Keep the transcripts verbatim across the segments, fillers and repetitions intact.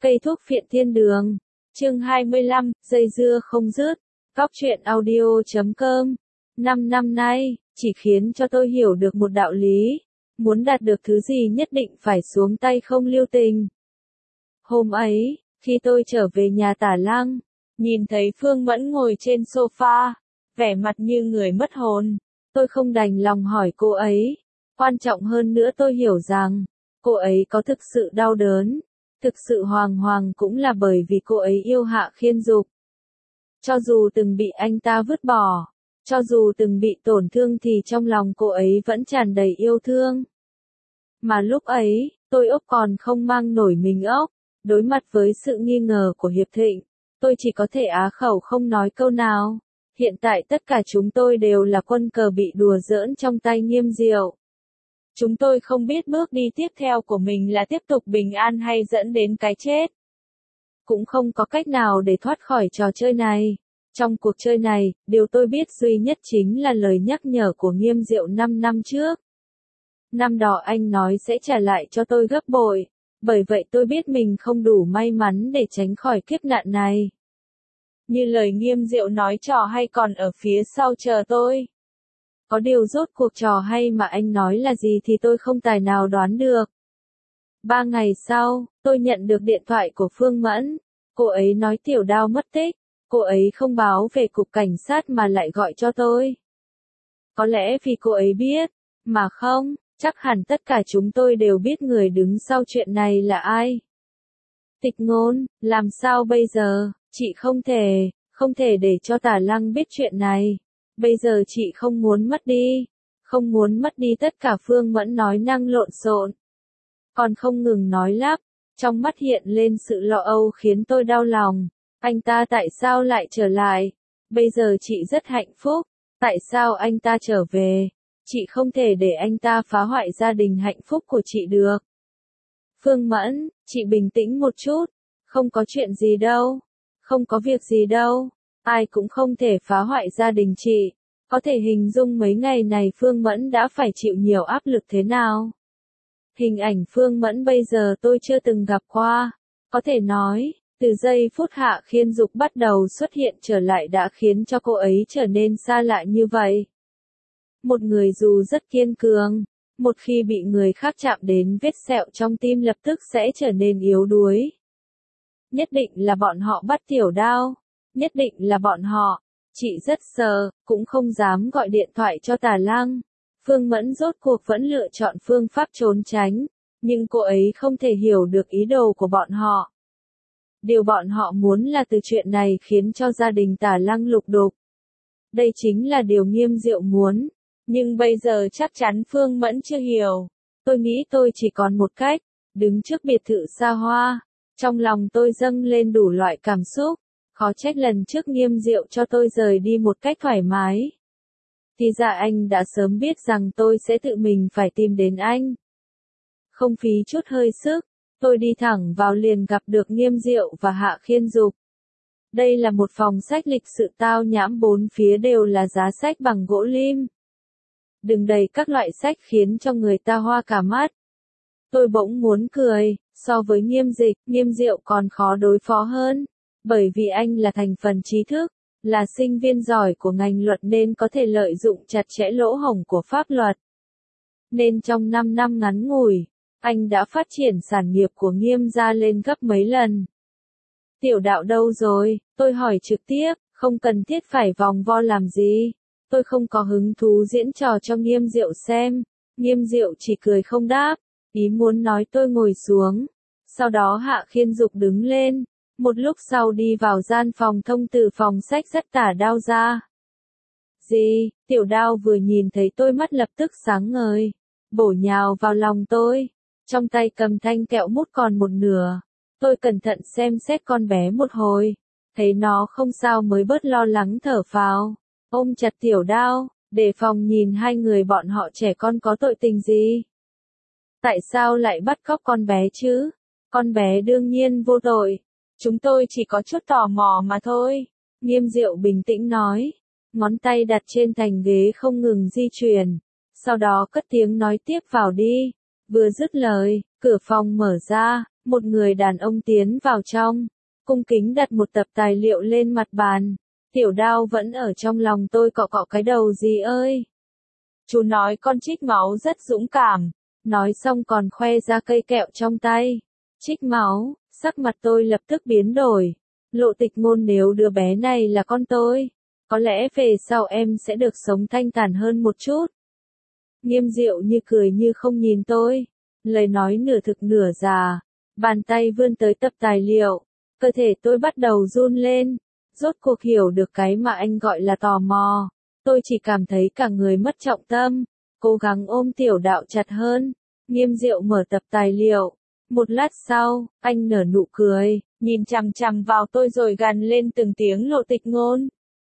Cây thuốc phiện thiên đường. Chương hai mươi lăm, dây dưa không dứt. Cóc truyện audio chấm com. Năm năm nay, chỉ khiến cho tôi hiểu được một đạo lý. Muốn đạt được thứ gì nhất định phải xuống tay không lưu tình. Hôm ấy, khi tôi trở về nhà Tả Lăng, nhìn thấy Phương Mẫn ngồi trên sofa, vẻ mặt như người mất hồn. Tôi không đành lòng hỏi cô ấy. Quan trọng hơn nữa tôi hiểu rằng, cô ấy có thực sự đau đớn. Thực sự hoàng hoàng cũng là bởi vì cô ấy yêu Hạ Khiên Dục. Cho dù từng bị anh ta vứt bỏ, cho dù từng bị tổn thương thì trong lòng cô ấy vẫn tràn đầy yêu thương. Mà lúc ấy, tôi ốc còn không mang nổi mình ốc, đối mặt với sự nghi ngờ của Hiệp Thịnh, tôi chỉ có thể á khẩu không nói câu nào. Hiện tại tất cả chúng tôi đều là quân cờ bị đùa giỡn trong tay Nghiêm Diệu. Chúng tôi không biết bước đi tiếp theo của mình là tiếp tục bình an hay dẫn đến cái chết. Cũng không có cách nào để thoát khỏi trò chơi này. Trong cuộc chơi này, điều tôi biết duy nhất chính là lời nhắc nhở của Nghiêm Diệu năm năm trước. Năm đó anh nói sẽ trả lại cho tôi gấp bội, bởi vậy tôi biết mình không đủ may mắn để tránh khỏi kiếp nạn này. Như lời Nghiêm Diệu nói, trò hay còn ở phía sau chờ tôi. Có điều rốt cuộc trò hay mà anh nói là gì thì tôi không tài nào đoán được. Ba ngày sau, tôi nhận được điện thoại của Phương Mẫn. Cô ấy nói Tiểu Đao mất tích. Cô ấy không báo về cục cảnh sát mà lại gọi cho tôi. Có lẽ vì cô ấy biết, mà không, chắc hẳn tất cả chúng tôi đều biết người đứng sau chuyện này là ai. Tịch Ngôn, làm sao bây giờ? Chị không thể, không thể để cho Tả Lăng biết chuyện này. Bây giờ chị không muốn mất đi, không muốn mất đi tất cả. Phương Mẫn nói năng lộn xộn, còn không ngừng nói lắp, trong mắt hiện lên sự lo âu khiến tôi đau lòng. Anh ta tại sao lại trở lại? Bây giờ chị rất hạnh phúc, tại sao anh ta trở về? Chị không thể để anh ta phá hoại gia đình hạnh phúc của chị được. Phương Mẫn, chị bình tĩnh một chút, không có chuyện gì đâu, không có việc gì đâu. Ai cũng không thể phá hoại gia đình chị. Có thể hình dung mấy ngày này Phương Mẫn đã phải chịu nhiều áp lực thế nào. Hình ảnh Phương Mẫn bây giờ tôi chưa từng gặp qua. Có thể nói, từ giây phút Hạ Khiên Dục bắt đầu xuất hiện trở lại đã khiến cho cô ấy trở nên xa lạ như vậy. Một người dù rất kiên cường, một khi bị người khác chạm đến vết sẹo trong tim lập tức sẽ trở nên yếu đuối. Nhất định là bọn họ bắt Tiểu Đao. Nhất định là bọn họ. Chị rất sợ, cũng không dám gọi điện thoại cho Tả Lăng. Phương Mẫn rốt cuộc vẫn lựa chọn phương pháp trốn tránh, nhưng cô ấy không thể hiểu được ý đồ của bọn họ. Điều bọn họ muốn là từ chuyện này khiến cho gia đình Tả Lăng lục đục. Đây chính là điều Nghiêm Diệu muốn, nhưng bây giờ chắc chắn Phương Mẫn chưa hiểu. Tôi nghĩ tôi chỉ còn một cách, đứng trước biệt thự xa hoa. Trong lòng tôi dâng lên đủ loại cảm xúc. Khó trách lần trước Nghiêm Diệu cho tôi rời đi một cách thoải mái. Thì ra anh đã sớm biết rằng tôi sẽ tự mình phải tìm đến anh. Không phí chút hơi sức, tôi đi thẳng vào liền gặp được Nghiêm Diệu và Hạ Khiên Dục. Đây là một phòng sách lịch sự tao nhãm, bốn phía đều là giá sách bằng gỗ lim. Đựng đầy các loại sách khiến cho người ta hoa cả mắt. Tôi bỗng muốn cười, so với Nghiêm Dịch, Nghiêm Diệu còn khó đối phó hơn. Bởi vì anh là thành phần trí thức, là sinh viên giỏi của ngành luật nên có thể lợi dụng chặt chẽ lỗ hổng của pháp luật. Nên trong năm năm ngắn ngủi, anh đã phát triển sản nghiệp của Nghiêm gia lên gấp mấy lần. Tiểu Đạo đâu rồi? Tôi hỏi trực tiếp, không cần thiết phải vòng vo làm gì. Tôi không có hứng thú diễn trò cho Nghiêm Diệu xem. Nghiêm Diệu chỉ cười không đáp, ý muốn nói tôi ngồi xuống. Sau đó Hạ Khiên Dục đứng lên. Một lúc sau đi vào gian phòng thông từ phòng sách dắt Tả Đao ra. Gì? Tiểu Đao vừa nhìn thấy tôi mắt lập tức sáng ngời, bổ nhào vào lòng tôi, trong tay cầm thanh kẹo mút còn một nửa. Tôi cẩn thận xem xét con bé một hồi, thấy nó không sao mới bớt lo lắng thở phào, ôm chặt Tiểu Đao, đề phòng nhìn hai người bọn họ trẻ con có tội tình gì. Tại sao lại bắt cóc con bé chứ? Con bé đương nhiên vô tội. Chúng tôi chỉ có chút tò mò mà thôi. Nghiêm Diệu bình tĩnh nói, ngón tay đặt trên thành ghế không ngừng di chuyển. Sau đó cất tiếng nói tiếp vào đi. Vừa dứt lời, cửa phòng mở ra, Một người đàn ông tiến vào trong, cung kính đặt một tập tài liệu lên mặt bàn. Tiểu Đao vẫn ở trong lòng tôi cọ cọ cái đầu dì ơi. Chú nói con trích máu rất dũng cảm. Nói xong còn khoe ra cây kẹo trong tay. Trích máu, sắc mặt tôi lập tức biến đổi. Lộ Tịch Ngôn, nếu đứa bé này là con tôi, có lẽ về sau em sẽ được sống thanh thản hơn một chút. Nghiêm Diệu như cười như không nhìn tôi. Lời nói nửa thực nửa giả. Bàn tay vươn tới tập tài liệu. Cơ thể tôi bắt đầu run lên. Rốt cuộc hiểu được cái mà anh gọi là tò mò. Tôi chỉ cảm thấy cả người mất trọng tâm. Cố gắng ôm Tiểu Đạo chặt hơn. Nghiêm Diệu mở tập tài liệu. Một lát sau, anh nở nụ cười, nhìn chằm chằm vào tôi rồi gằn lên từng tiếng: Lộ Tịch Ngôn.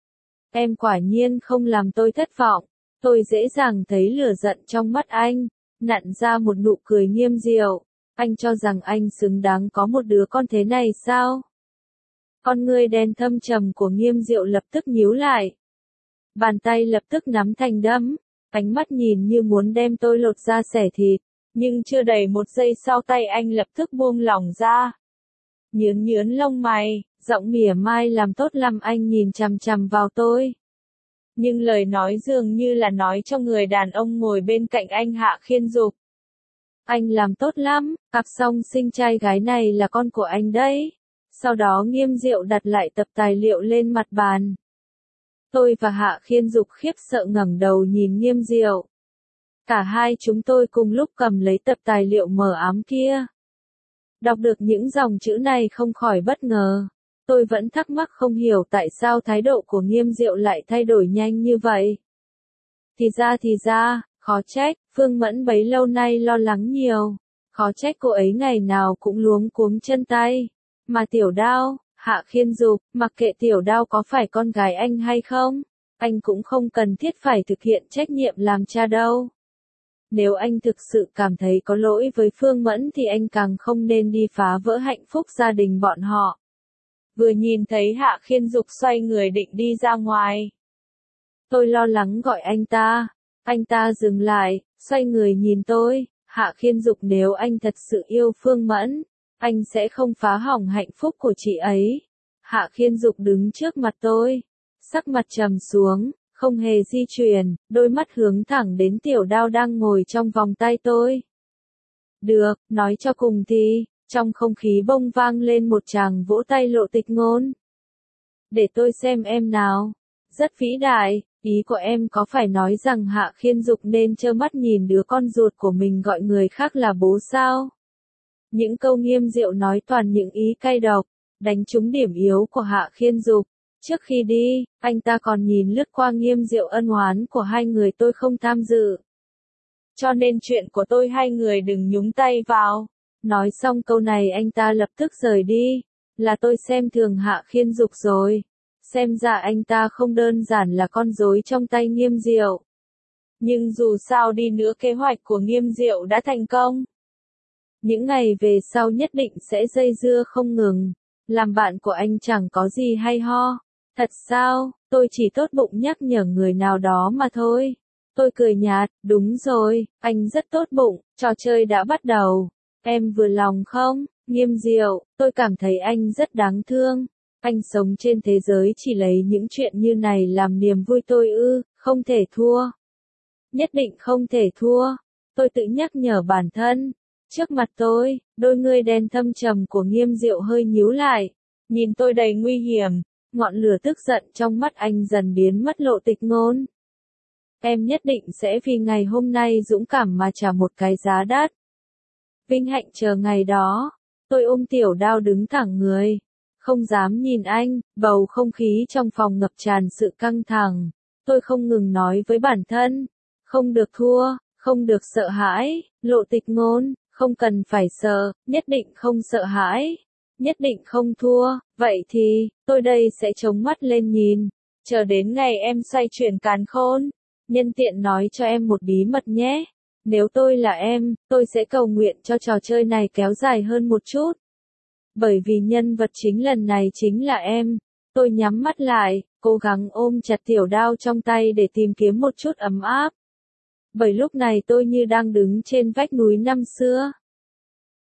Em quả nhiên không làm tôi thất vọng. Tôi dễ dàng thấy lửa giận trong mắt anh, nặn ra một nụ cười nghiêm diệu. Anh cho rằng anh xứng đáng có một đứa con thế này sao? Con ngươi đen thâm trầm của Nghiêm Diệu lập tức nhíu lại. Bàn tay lập tức nắm thành đấm, ánh mắt nhìn như muốn đem tôi lột ra xẻ thịt. Nhưng chưa đầy một giây sau tay anh lập tức buông lỏng ra. Nhướng nhướng lông mày, giọng mỉa mai làm tốt lắm. Anh nhìn chằm chằm vào tôi. Nhưng lời nói dường như là nói cho người đàn ông ngồi bên cạnh anh Hạ Khiên Dục. Anh làm tốt lắm, cặp song sinh trai gái này là con của anh đấy. Sau đó Nghiêm Diệu đặt lại tập tài liệu lên mặt bàn. Tôi và Hạ Khiên Dục khiếp sợ ngẩng đầu nhìn Nghiêm Diệu. Cả hai chúng tôi cùng lúc cầm lấy tập tài liệu mờ ám kia. Đọc được những dòng chữ này không khỏi bất ngờ. Tôi vẫn thắc mắc không hiểu tại sao thái độ của Nghiêm Diệu lại thay đổi nhanh như vậy. Thì ra thì ra, khó trách, Phương Mẫn bấy lâu nay lo lắng nhiều. Khó trách cô ấy ngày nào cũng luống cuống chân tay. Mà Tiểu Đao, Hạ Khiên Dục, mặc kệ Tiểu Đao có phải con gái anh hay không, anh cũng không cần thiết phải thực hiện trách nhiệm làm cha đâu. Nếu anh thực sự cảm thấy có lỗi với Phương Mẫn thì anh càng không nên đi phá vỡ hạnh phúc gia đình bọn họ. Vừa nhìn thấy Hạ Khiên Dục xoay người định đi ra ngoài. Tôi lo lắng gọi anh ta. Anh ta dừng lại, xoay người nhìn tôi. Hạ Khiên Dục, nếu anh thật sự yêu Phương Mẫn, anh sẽ không phá hỏng hạnh phúc của chị ấy. Hạ Khiên Dục đứng trước mặt tôi. Sắc mặt trầm xuống. Không hề di chuyển, đôi mắt hướng thẳng đến Tiểu Đao đang ngồi trong vòng tay tôi. Được, nói cho cùng thì, trong không khí bông vang lên một tràng vỗ tay. Lộ Tịch Ngôn. Để tôi xem em nào. Rất vĩ đại, ý của em có phải nói rằng Hạ Khiên Dục nên trơ mắt nhìn đứa con ruột của mình gọi người khác là bố sao? Những câu Nghiêm Diệu nói toàn những ý cay độc, đánh trúng điểm yếu của Hạ Khiên Dục. Trước khi đi, anh ta còn nhìn lướt qua Nghiêm Diệu. Ân oán của hai người tôi không tham dự. Cho nên chuyện của tôi hai người đừng nhúng tay vào. Nói xong câu này anh ta lập tức rời đi. Là tôi xem thường Hạ Khiên Dục rồi. Xem ra anh ta không đơn giản là con rối trong tay Nghiêm Diệu. Nhưng dù sao đi nữa kế hoạch của Nghiêm Diệu đã thành công. Những ngày về sau nhất định sẽ dây dưa không ngừng. Làm bạn của anh chẳng có gì hay ho. Thật sao, tôi chỉ tốt bụng nhắc nhở người nào đó mà thôi. Tôi cười nhạt, đúng rồi, anh rất tốt bụng, trò chơi đã bắt đầu. Em vừa lòng không? Nghiêm Diệu, tôi cảm thấy anh rất đáng thương. Anh sống trên thế giới chỉ lấy những chuyện như này làm niềm vui tôi ư, không thể thua. Nhất định không thể thua. Tôi tự nhắc nhở bản thân. Trước mặt tôi, đôi ngươi đen thâm trầm của Nghiêm Diệu hơi nhíu lại. Nhìn tôi đầy nguy hiểm. Ngọn lửa tức giận trong mắt anh dần biến mất. Lộ Tịch Ngôn. Em nhất định sẽ vì ngày hôm nay dũng cảm mà trả một cái giá đắt. Vinh hạnh chờ ngày đó. Tôi ôm Tiểu Đao đứng thẳng người. Không dám nhìn anh, bầu không khí trong phòng ngập tràn sự căng thẳng. Tôi không ngừng nói với bản thân. Không được thua, không được sợ hãi. Lộ Tịch Ngôn, không cần phải sợ, nhất định không sợ hãi. Nhất định không thua, vậy thì, tôi đây sẽ chống mắt lên nhìn. Chờ đến ngày em xoay chuyển càn khôn. Nhân tiện nói cho em một bí mật nhé. Nếu tôi là em, tôi sẽ cầu nguyện cho trò chơi này kéo dài hơn một chút. Bởi vì nhân vật chính lần này chính là em. Tôi nhắm mắt lại, cố gắng ôm chặt Tiểu Đao trong tay để tìm kiếm một chút ấm áp. Bởi lúc này tôi như đang đứng trên vách núi năm xưa.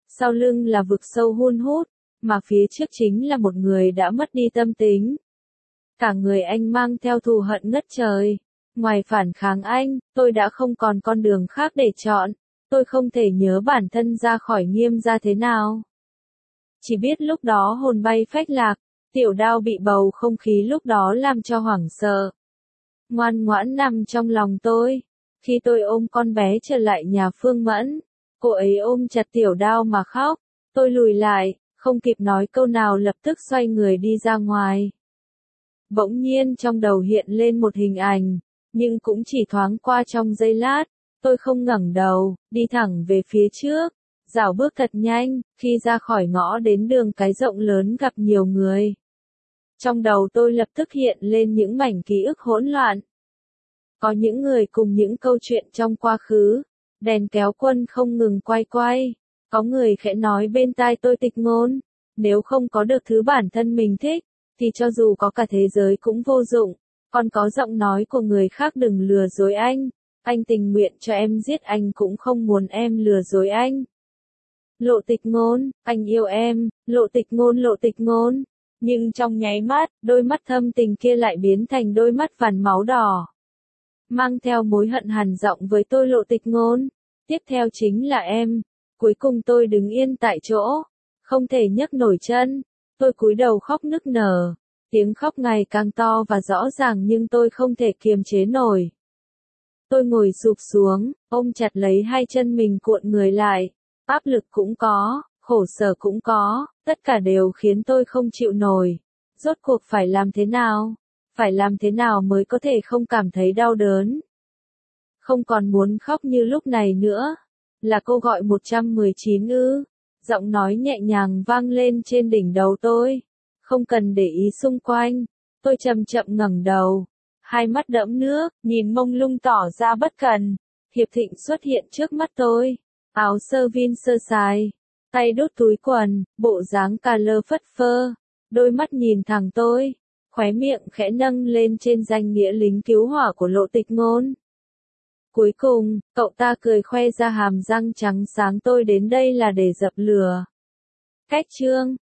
sau lưng là vực sâu hun hút, mà phía trước chính là một người đã mất đi tâm tính. Cả người anh mang theo thù hận ngất trời. Ngoài phản kháng anh, tôi đã không còn con đường khác để chọn. Tôi không thể nhớ bản thân ra khỏi Nghiêm gia thế nào. Chỉ biết lúc đó hồn bay phách lạc, Tiểu Đao bị bầu không khí lúc đó làm cho hoảng sợ. Ngoan ngoãn nằm trong lòng tôi. Khi tôi ôm con bé trở lại nhà Phương Mẫn, cô ấy ôm chặt Tiểu Đao mà khóc. Tôi lùi lại, không kịp nói câu nào lập tức xoay người đi ra ngoài. Bỗng nhiên trong đầu hiện lên một hình ảnh, nhưng cũng chỉ thoáng qua trong giây lát. Tôi không ngẩng đầu, đi thẳng về phía trước, dạo bước thật nhanh, khi ra khỏi ngõ đến đường cái rộng lớn gặp nhiều người. Trong đầu tôi lập tức hiện lên những mảnh ký ức hỗn loạn. Có những người cùng những câu chuyện trong quá khứ, đèn kéo quân không ngừng quay quay. Có người khẽ nói bên tai tôi Tịch Ngôn, nếu không có được thứ bản thân mình thích, thì cho dù có cả thế giới cũng vô dụng. Còn có giọng nói của người khác đừng lừa dối anh, anh tình nguyện cho em giết anh cũng không muốn em lừa dối anh. Lộ Tịch Ngôn, anh yêu em, Lộ Tịch Ngôn Lộ Tịch Ngôn. Nhưng trong nháy mắt, đôi mắt thâm tình kia lại biến thành đôi mắt vằn máu đỏ. Mang theo mối hận hằn giọng với tôi Lộ Tịch Ngôn. Tiếp theo chính là em. Cuối cùng tôi đứng yên tại chỗ, không thể nhấc nổi chân. Tôi cúi đầu khóc nức nở. Tiếng khóc ngày càng to và rõ ràng nhưng tôi không thể kiềm chế nổi. Tôi ngồi sụp xuống, ôm chặt lấy hai chân mình cuộn người lại. Áp lực cũng có, khổ sở cũng có, tất cả đều khiến tôi không chịu nổi. Rốt cuộc phải làm thế nào? Phải làm thế nào mới có thể không cảm thấy đau đớn? Không còn muốn khóc như lúc này nữa. Là cô gọi một một chín ư? Giọng nói nhẹ nhàng vang lên trên đỉnh đầu tôi. Không cần để ý xung quanh. Tôi chậm chậm ngẩng đầu. Hai mắt đẫm nước, nhìn mông lung tỏ ra bất cần. Hiệp Thịnh xuất hiện trước mắt tôi. Áo sơ vin sơ sài. Tay đút túi quần, bộ dáng cà lơ phất phơ. Đôi mắt nhìn thẳng tôi. Khóe miệng khẽ nâng lên trên danh nghĩa lính cứu hỏa của Lộ Tịch Ngôn. Cuối cùng, cậu ta cười khoe ra hàm răng trắng sáng tôi đến đây là để dập lửa. Cách chương